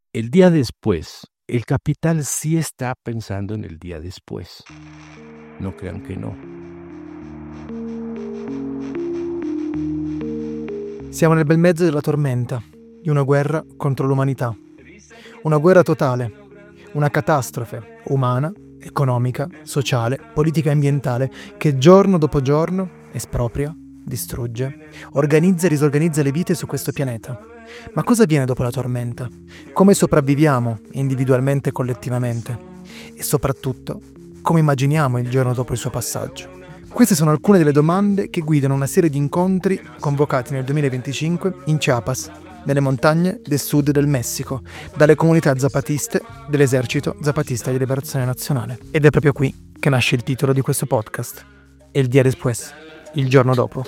el día después, el capital sí está pensando en el día después. No crean que no. Siamo nel bel mezzo della tormenta, di una guerra contro l'umanità. Una guerra totale, una catastrofe umana, economica, sociale, politica e ambientale che giorno dopo giorno espropria, distrugge, organizza e risorganizza le vite su questo pianeta. Ma cosa avviene dopo la tormenta? Come sopravviviamo individualmente e collettivamente? E soprattutto, come immaginiamo il giorno dopo il suo passaggio? Queste sono alcune delle domande che guidano una serie di incontri convocati nel 2025 in Chiapas, nelle montagne del sud del Messico, dalle comunità zapatiste dell'Esercito Zapatista di Liberazione Nazionale. Ed è proprio qui che nasce il titolo di questo podcast, El Día Después, il giorno dopo.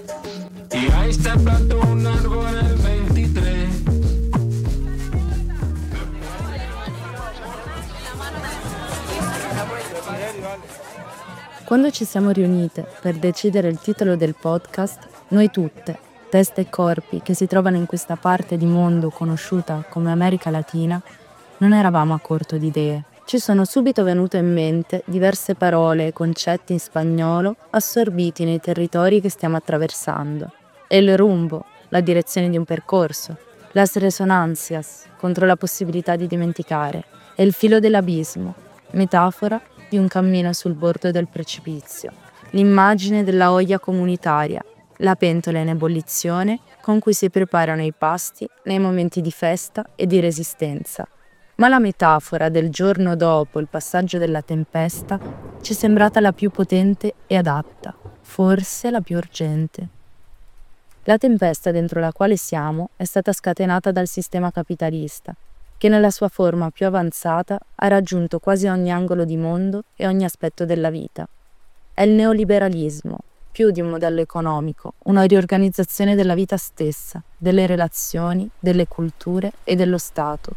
Quando ci siamo riunite per decidere il titolo del podcast, noi tutte, teste e corpi che si trovano in questa parte di mondo conosciuta come America Latina, non eravamo a corto di idee. Ci sono subito venute in mente diverse parole e concetti in spagnolo assorbiti nei territori che stiamo attraversando. El rumbo, la direzione di un percorso, las resonancias, contro la possibilità di dimenticare, e il filo dell'abismo, metafora di un cammino sul bordo del precipizio, l'immagine della olla comunitaria, la pentola in ebollizione con cui si preparano i pasti nei momenti di festa e di resistenza. Ma la metafora del giorno dopo il passaggio della tempesta ci è sembrata la più potente e adatta, forse la più urgente. La tempesta dentro la quale siamo è stata scatenata dal sistema capitalista, che nella sua forma più avanzata ha raggiunto quasi ogni angolo di mondo e ogni aspetto della vita. È il neoliberalismo, più di un modello economico, una riorganizzazione della vita stessa, delle relazioni, delle culture e dello Stato.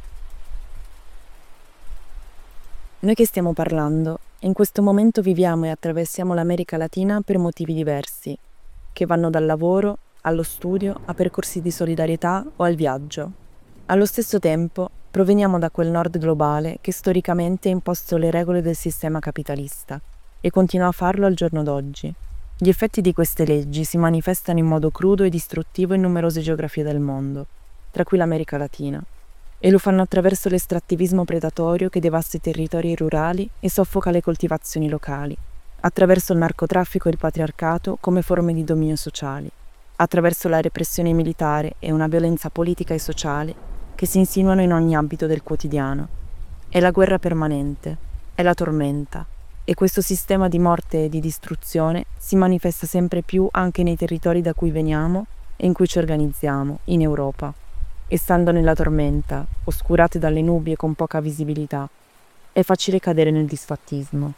Noi che stiamo parlando, in questo momento viviamo e attraversiamo l'America Latina per motivi diversi, che vanno dal lavoro, allo studio, a percorsi di solidarietà o al viaggio. Allo stesso tempo, proveniamo da quel nord globale che storicamente ha imposto le regole del sistema capitalista e continua a farlo al giorno d'oggi. Gli effetti di queste leggi si manifestano in modo crudo e distruttivo in numerose geografie del mondo, tra cui l'America Latina, e lo fanno attraverso l'estrattivismo predatorio che devasta i territori rurali e soffoca le coltivazioni locali, attraverso il narcotraffico e il patriarcato come forme di dominio sociali, attraverso la repressione militare e una violenza politica e sociale che si insinuano in ogni ambito del quotidiano. È la guerra permanente, è la tormenta, e questo sistema di morte e di distruzione si manifesta sempre più anche nei territori da cui veniamo e in cui ci organizziamo, in Europa. E stando nella tormenta, oscurate dalle nubi e con poca visibilità, è facile cadere nel disfattismo.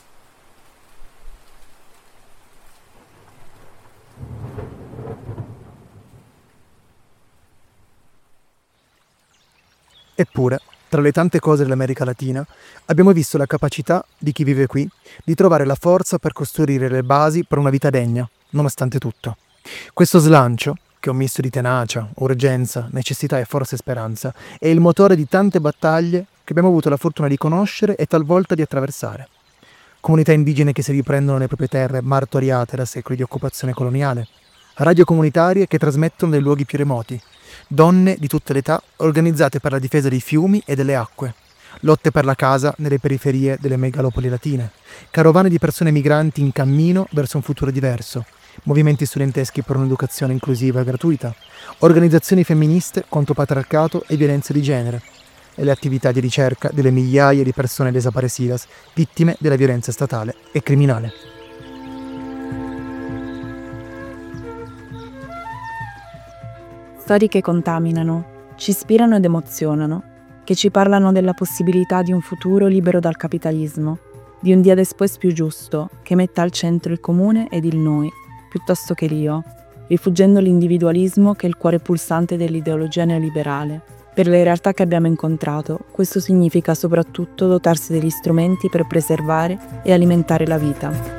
Eppure, tra le tante cose dell'America Latina, abbiamo visto la capacità di chi vive qui di trovare la forza per costruire le basi per una vita degna, nonostante tutto. Questo slancio, che è un misto di tenacia, urgenza, necessità e forse speranza, è il motore di tante battaglie che abbiamo avuto la fortuna di conoscere e talvolta di attraversare. Comunità indigene che si riprendono le proprie terre martoriate da secoli di occupazione coloniale, radio comunitarie che trasmettono dai luoghi più remoti, donne di tutte le età organizzate per la difesa dei fiumi e delle acque, lotte per la casa nelle periferie delle megalopoli latine, carovane di persone migranti in cammino verso un futuro diverso, movimenti studenteschi per un'educazione inclusiva e gratuita, organizzazioni femministe contro patriarcato e violenza di genere, e le attività di ricerca delle migliaia di persone desaparecidas, vittime della violenza statale e criminale. Storie che contaminano, ci ispirano ed emozionano, che ci parlano della possibilità di un futuro libero dal capitalismo, di un dia después più giusto, che metta al centro il comune ed il noi, piuttosto che l'io, rifuggendo l'individualismo che è il cuore pulsante dell'ideologia neoliberale. Per le realtà che abbiamo incontrato, questo significa soprattutto dotarsi degli strumenti per preservare e alimentare la vita.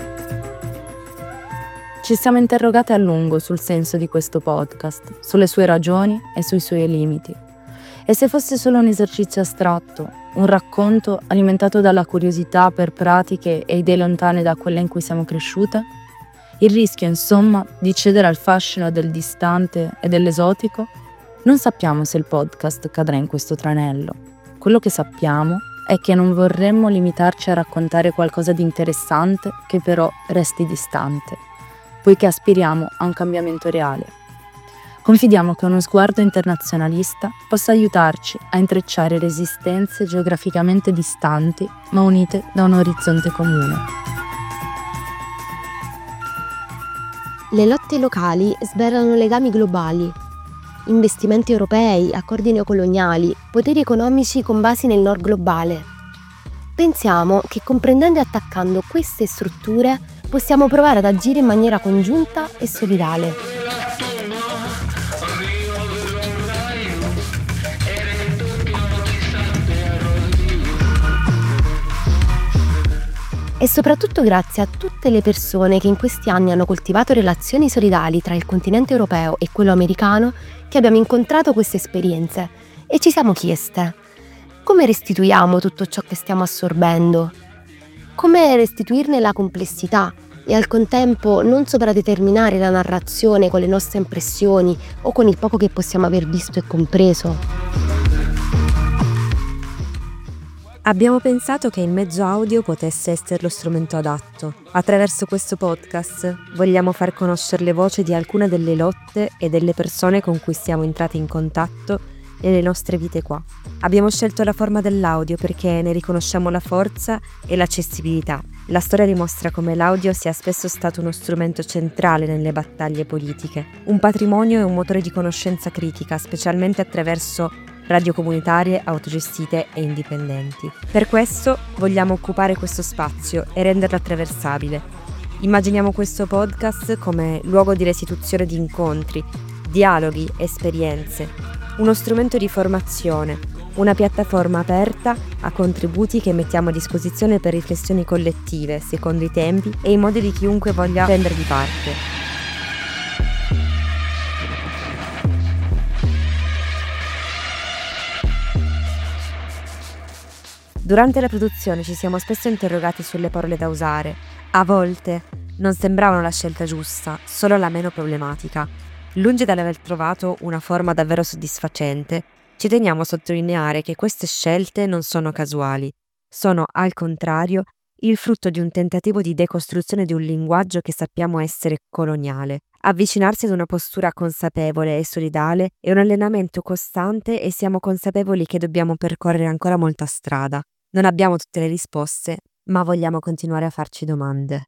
Ci siamo interrogate a lungo sul senso di questo podcast, sulle sue ragioni e sui suoi limiti. E se fosse solo un esercizio astratto, un racconto alimentato dalla curiosità per pratiche e idee lontane da quelle in cui siamo cresciute? Il rischio, insomma, di cedere al fascino del distante e dell'esotico? Non sappiamo se il podcast cadrà in questo tranello. Quello che sappiamo è che non vorremmo limitarci a raccontare qualcosa di interessante che però resti distante, poiché aspiriamo a un cambiamento reale. Confidiamo che uno sguardo internazionalista possa aiutarci a intrecciare resistenze geograficamente distanti, ma unite da un orizzonte comune. Le lotte locali svelano legami globali. Investimenti europei, accordi neocoloniali, poteri economici con basi nel nord globale. Pensiamo che comprendendo e attaccando queste strutture possiamo provare ad agire in maniera congiunta e solidale. E soprattutto grazie a tutte le persone che in questi anni hanno coltivato relazioni solidali tra il continente europeo e quello americano che abbiamo incontrato queste esperienze e ci siamo chieste: come restituiamo tutto ciò che stiamo assorbendo? Come restituirne la complessità e al contempo non sovradeterminare la narrazione con le nostre impressioni o con il poco che possiamo aver visto e compreso? Abbiamo pensato che il mezzo audio potesse essere lo strumento adatto. Attraverso questo podcast vogliamo far conoscere le voci di alcune delle lotte e delle persone con cui siamo entrati in contatto nelle nostre vite qua. Abbiamo scelto la forma dell'audio perché ne riconosciamo la forza e l'accessibilità. La storia dimostra come l'audio sia spesso stato uno strumento centrale nelle battaglie politiche, un patrimonio e un motore di conoscenza critica, specialmente attraverso radio comunitarie, autogestite e indipendenti. Per questo vogliamo occupare questo spazio e renderlo attraversabile. Immaginiamo questo podcast come luogo di restituzione di incontri, dialoghi, esperienze, uno strumento di formazione, una piattaforma aperta a contributi che mettiamo a disposizione per riflessioni collettive, secondo i tempi e i modi di chiunque voglia prendervi parte. Durante la produzione ci siamo spesso interrogati sulle parole da usare. A volte non sembravano la scelta giusta, solo la meno problematica. Lungi dall'aver trovato una forma davvero soddisfacente, ci teniamo a sottolineare che queste scelte non sono casuali. Sono, al contrario, il frutto di un tentativo di decostruzione di un linguaggio che sappiamo essere coloniale. Avvicinarsi ad una postura consapevole e solidale è un allenamento costante e siamo consapevoli che dobbiamo percorrere ancora molta strada. Non abbiamo tutte le risposte, ma vogliamo continuare a farci domande.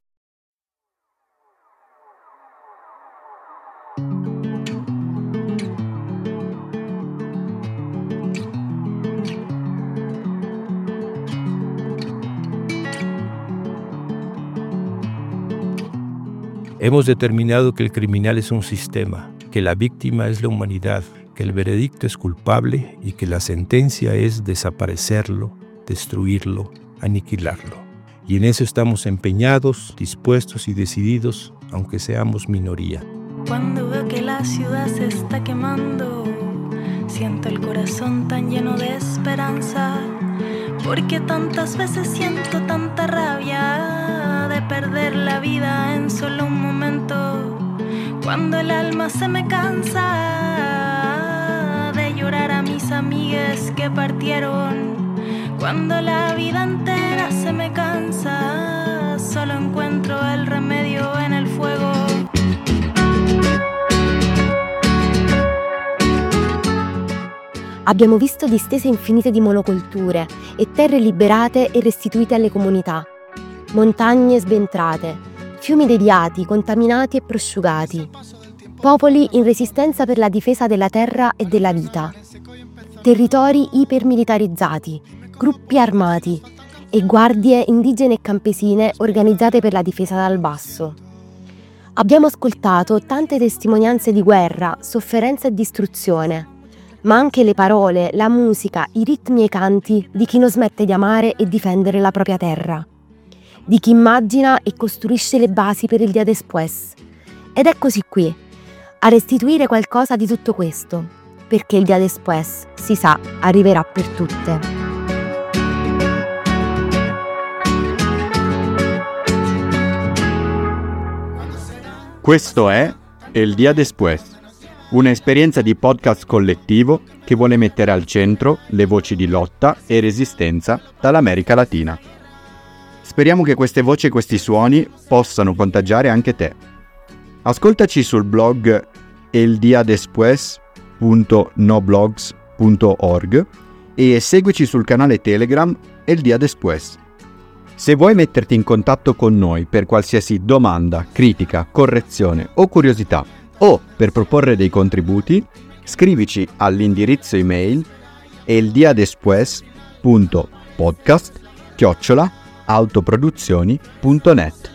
Hemos determinado que el criminal es un sistema, que la víctima es la humanidad, que el veredicto es culpable y que la sentencia es desaparecerlo, destruirlo, aniquilarlo. Y en eso estamos empeñados, dispuestos y decididos, aunque seamos minoría. Cuando veo que la ciudad se está quemando, siento el corazón tan lleno de esperanza, porque tantas veces siento tanta rabia de perder la vida en solo un momento. Cuando el alma se me cansa de llorar a mis amigues que partieron. Cuando la vida entera se me cansa, solo encuentro el remedio en el fuego. Abbiamo visto distese infinite di monocolture e terre liberate e restituite alle comunità, montagne sventrate, fiumi deviati, contaminati e prosciugati, popoli in resistenza per la difesa della terra e della vita, territori ipermilitarizzati, gruppi armati e guardie indigene e campesine organizzate per la difesa dal basso. Abbiamo ascoltato tante testimonianze di guerra, sofferenza e distruzione, ma anche le parole, la musica, i ritmi e i canti di chi non smette di amare e difendere la propria terra, di chi immagina e costruisce le basi per il dia después. Ed eccoci qui, a restituire qualcosa di tutto questo, perché il día después, si sa, arriverà per tutte. Questo è El Día Después, un'esperienza di podcast collettivo che vuole mettere al centro le voci di lotta e resistenza dall'America Latina. Speriamo che queste voci e questi suoni possano contagiare anche te. Ascoltaci sul blog eldiadespues.noblogs.org e seguici sul canale Telegram El Día Después. Se vuoi metterti in contatto con noi per qualsiasi domanda, critica, correzione o curiosità o per proporre dei contributi, scrivici all'indirizzo email eldiadespues.podcast@autoproduzioni.net.